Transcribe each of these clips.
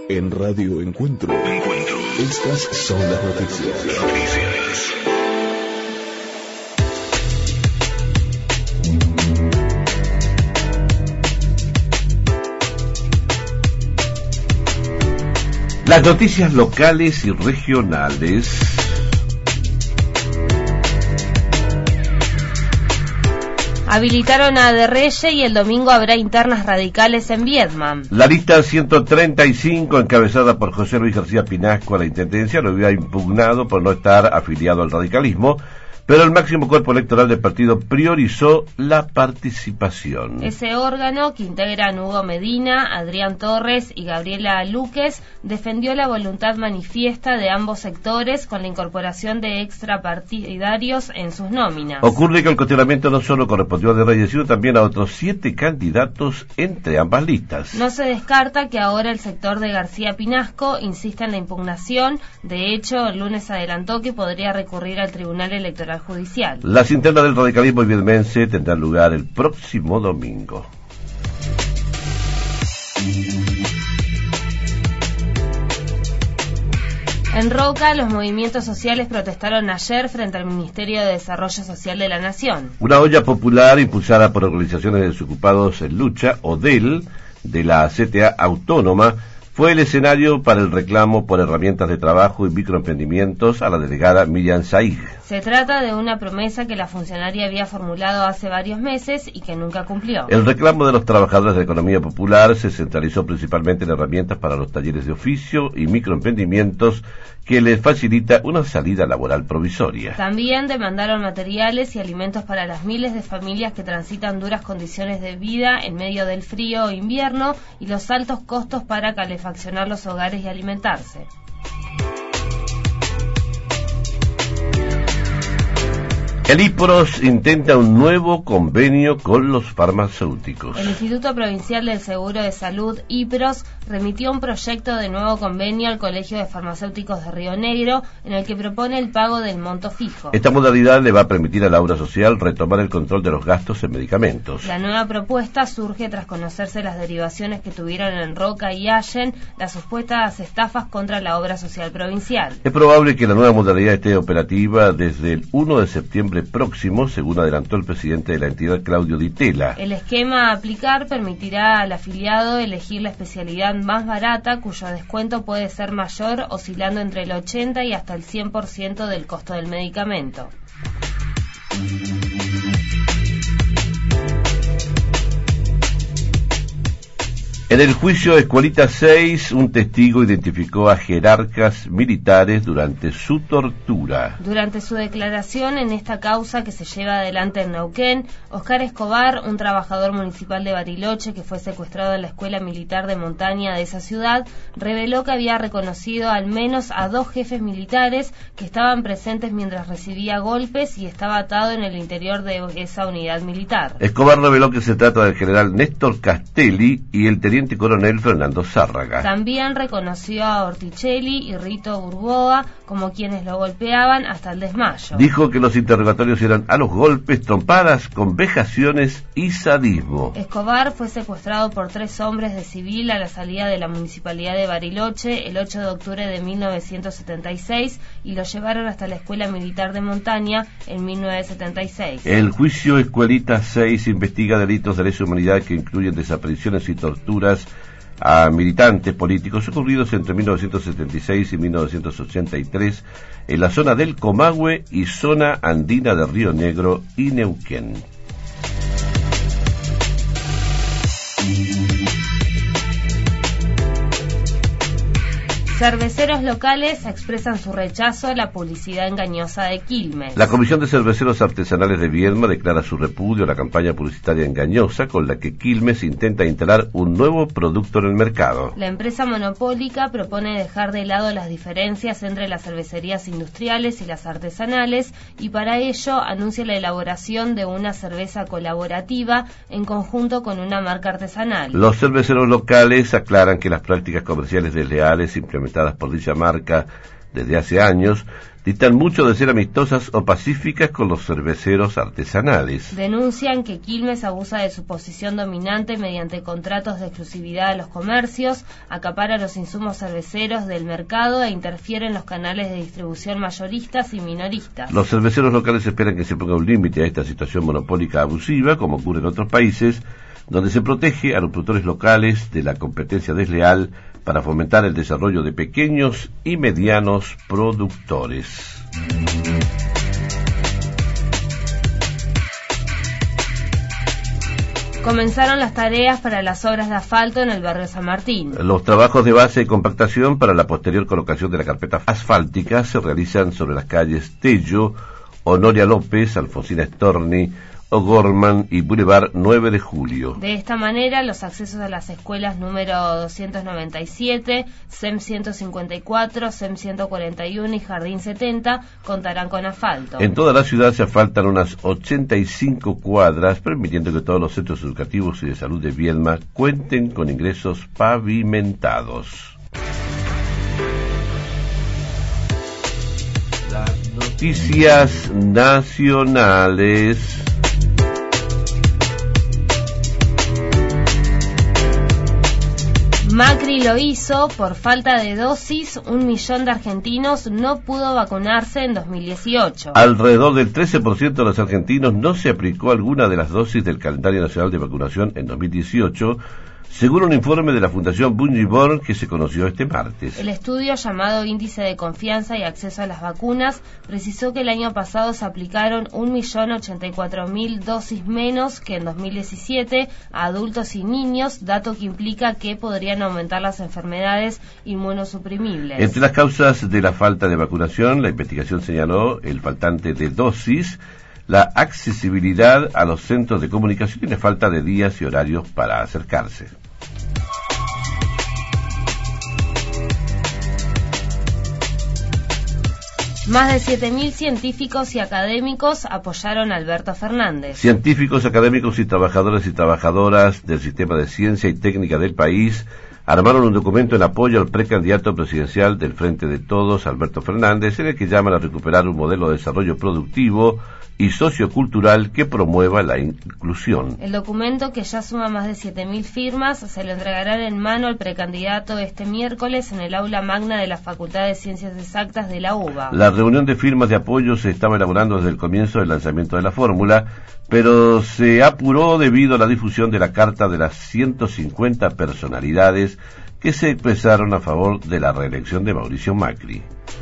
En Radio Encuentro. Estas son las noticias. Las noticias locales y regionales. Habilitaron a De Reye y el domingo habrá internas radicales en Viedma. La lista 135, encabezada por José Luis García Pinasco a la Intendencia, lo había impugnado por no estar afiliado al radicalismo, pero el máximo cuerpo electoral del partido priorizó la participación. Ese órgano, que integran Hugo Medina, Adrián Torres y Gabriela Luques, defendió la voluntad manifiesta de ambos sectores con la incorporación de extrapartidarios en sus nóminas. Ocurre que el cuestionamiento no solo correspondió a De Reye, sino también a otros 7 candidatos entre ambas listas. No se descarta que ahora el sector de García Pinasco insista en la impugnación. De hecho, el lunes adelantó que podría recurrir al Tribunal Electoral Judicial. Las internas del radicalismo viedmense tendrán lugar el próximo domingo. En Roca, los movimientos sociales protestaron ayer frente al Ministerio de Desarrollo Social de la Nación. Una olla popular impulsada por organizaciones de desocupados en lucha, ODEL, de la CTA Autónoma, fue el escenario para el reclamo por herramientas de trabajo y microemprendimientos a la delegada Miriam Saig. Se trata de una promesa que la funcionaria había formulado hace varios meses y que nunca cumplió. El reclamo de los trabajadores de la economía popular se centralizó principalmente en herramientas para los talleres de oficio y microemprendimientos que les facilita una salida laboral provisoria. También demandaron materiales y alimentos para las miles de familias que transitan duras condiciones de vida en medio del frío o invierno y los altos costos para calefaccionar los hogares y alimentarse. El IPROS intenta un nuevo convenio con los farmacéuticos. El Instituto Provincial del Seguro de Salud, IPROS, remitió un proyecto de nuevo convenio al Colegio de Farmacéuticos de Río Negro, en el que propone el pago del monto fijo. Esta modalidad le va a permitir a la obra social retomar el control de los gastos en medicamentos. La nueva propuesta surge tras conocerse las derivaciones que tuvieron en Roca y Allen las supuestas estafas contra la obra social provincial. Es probable que la nueva modalidad esté operativa desde el 1 de septiembre próximo, según adelantó el presidente de la entidad, Claudio Di Tella. El esquema a aplicar permitirá al afiliado elegir la especialidad más barata, cuyo descuento puede ser mayor, oscilando entre el 80 y hasta el 100% del costo del medicamento. En el juicio Escuelita 6, un testigo identificó a jerarcas militares durante su tortura. Durante su declaración en esta causa que se lleva adelante en Neuquén, Oscar Escobar, un trabajador municipal de Bariloche que fue secuestrado en la Escuela Militar de Montaña de esa ciudad, reveló que había reconocido al menos a 2 jefes militares que estaban presentes mientras recibía golpes y estaba atado en el interior de esa unidad militar. Escobar reveló que se trata del general Néstor Castelli y el teniente coronel Fernando Zárraga. También reconoció a Orticelli y Rito Burboa como quienes lo golpeaban hasta el desmayo. Dijo que los interrogatorios eran a los golpes, trompadas, con vejaciones y sadismo. Escobar fue secuestrado por 3 hombres de civil a la salida de la municipalidad de Bariloche el 8 de octubre de 1976 y lo llevaron hasta la Escuela Militar de Montaña en 1976. El juicio Escuelita 6 investiga delitos de lesa humanidad que incluyen desapariciones y torturas a militantes políticos ocurridos entre 1976 y 1983 en la zona del Comahue y zona andina de Río Negro y Neuquén. Cerveceros locales expresan su rechazo a la publicidad engañosa de Quilmes. La Comisión de Cerveceros Artesanales de Viedma declara su repudio a la campaña publicitaria engañosa con la que Quilmes intenta instalar un nuevo producto en el mercado. La empresa monopólica propone dejar de lado las diferencias entre las cervecerías industriales y las artesanales y para ello anuncia la elaboración de una cerveza colaborativa en conjunto con una marca artesanal. Los cerveceros locales aclaran que las prácticas comerciales desleales implementadas por dicha marca desde hace años, distan mucho de ser amistosas o pacíficas con los cerveceros artesanales. Denuncian que Quilmes abusa de su posición dominante mediante contratos de exclusividad a los comercios, acapara los insumos cerveceros del mercado e interfiere en los canales de distribución mayoristas y minoristas. Los cerveceros locales esperan que se ponga un límite a esta situación monopólica abusiva, como ocurre en otros países, donde se protege a los productores locales de la competencia desleal para fomentar el desarrollo de pequeños y medianos productores. Comenzaron las tareas para las obras de asfalto en el barrio San Martín. Los trabajos de base y compactación para la posterior colocación de la carpeta asfáltica se realizan sobre las calles Tello, Honoria López, Alfonsina Storni, O'Gorman y Boulevard 9 de Julio. De esta manera, los accesos a las escuelas número 297, SEM 154, SEM 141 y Jardín 70 contarán con asfalto. En toda la ciudad se asfaltan unas 85 cuadras, permitiendo que todos los centros educativos y de salud de Viedma cuenten con ingresos pavimentados. Las noticias nacionales. Macri lo hizo, por falta de dosis, 1 millón de argentinos no pudo vacunarse en 2018. Alrededor del 13% de los argentinos no se aplicó alguna de las dosis del calendario nacional de vacunación en 2018, según un informe de la Fundación Bungiborn que se conoció este martes. El estudio, llamado Índice de Confianza y Acceso a las Vacunas, precisó que el año pasado se aplicaron 1.084.000 dosis menos que en 2017 a adultos y niños, dato que implica que podrían aumentar las enfermedades inmunosuprimibles. Entre las causas de la falta de vacunación, la investigación señaló el faltante de dosis, la accesibilidad a los centros de comunicación y la falta de días y horarios para acercarse. Más de 7.000 científicos y académicos apoyaron a Alberto Fernández. Científicos, académicos y trabajadores y trabajadoras del sistema de ciencia y técnica del país armaron un documento en apoyo al precandidato presidencial del Frente de Todos, Alberto Fernández, en el que llaman a recuperar un modelo de desarrollo productivo y sociocultural que promueva la inclusión. El documento, que ya suma más de 7.000 firmas, se lo entregarán en mano al precandidato este miércoles en el aula magna de la Facultad de Ciencias Exactas de la UBA. La reunión de firmas de apoyo se estaba elaborando desde el comienzo del lanzamiento de la fórmula, pero se apuró debido a la difusión de la carta de las 150 personalidades que se expresaron a favor de la reelección de Mauricio Macri.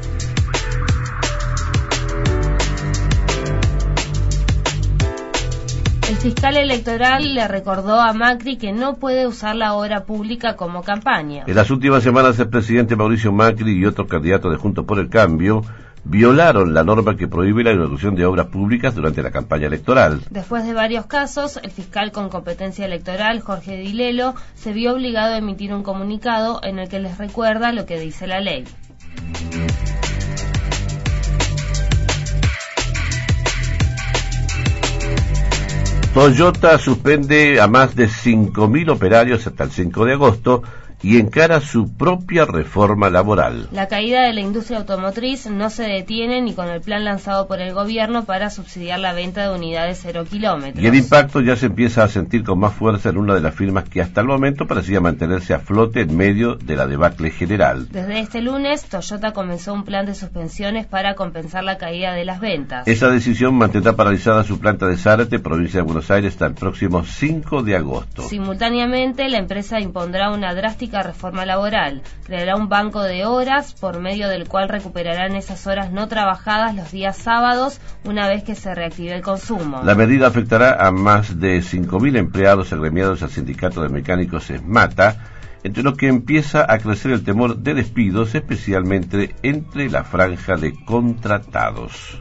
El fiscal electoral le recordó a Macri que no puede usar la obra pública como campaña. En las últimas semanas, el presidente Mauricio Macri y otros candidatos de Juntos por el Cambio violaron la norma que prohíbe la inauguración de obras públicas durante la campaña electoral. Después de varios casos, el fiscal con competencia electoral, Jorge Dilelo, se vio obligado a emitir un comunicado en el que les recuerda lo que dice la ley. Toyota suspende a más de 5.000 operarios hasta el 5 de agosto y encara su propia reforma laboral. La caída de la industria automotriz no se detiene ni con el plan lanzado por el gobierno para subsidiar la venta de unidades 0 kilómetros. Y el impacto ya se empieza a sentir con más fuerza en una de las firmas que hasta el momento parecía mantenerse a flote en medio de la debacle general. Desde este lunes, Toyota comenzó un plan de suspensiones para compensar la caída de las ventas. Esa decisión mantendrá paralizada su planta de Zárate, provincia de Buenos Aires, hasta el próximo 5 de agosto. Simultáneamente, la empresa impondrá una drástica reforma laboral. Creará un banco de horas por medio del cual recuperarán esas horas no trabajadas los días sábados una vez que se reactive el consumo. La medida afectará a más de 5.000 empleados agremiados al sindicato de mecánicos SMATA, entre los que empieza a crecer el temor de despidos, especialmente entre la franja de contratados.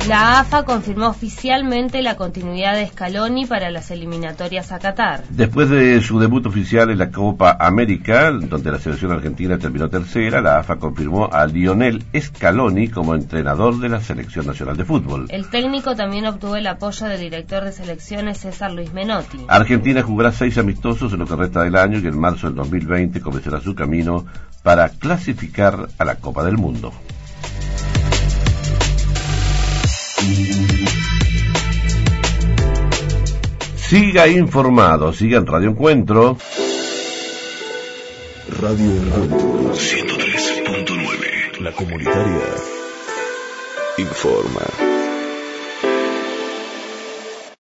La AFA confirmó oficialmente la continuidad de Scaloni para las eliminatorias a Qatar. Después de su debut oficial en la Copa América, donde la selección argentina terminó tercera, la AFA confirmó a Lionel Scaloni como entrenador de la Selección Nacional de Fútbol. El técnico también obtuvo el apoyo del director de selecciones César Luis Menotti. Argentina jugará 6 amistosos en lo que resta del año y en marzo del 2020 comenzará su camino para clasificar a la Copa del Mundo. Siga informado, siga en Radio Encuentro. Radio Encuentro 103.9. La comunitaria informa.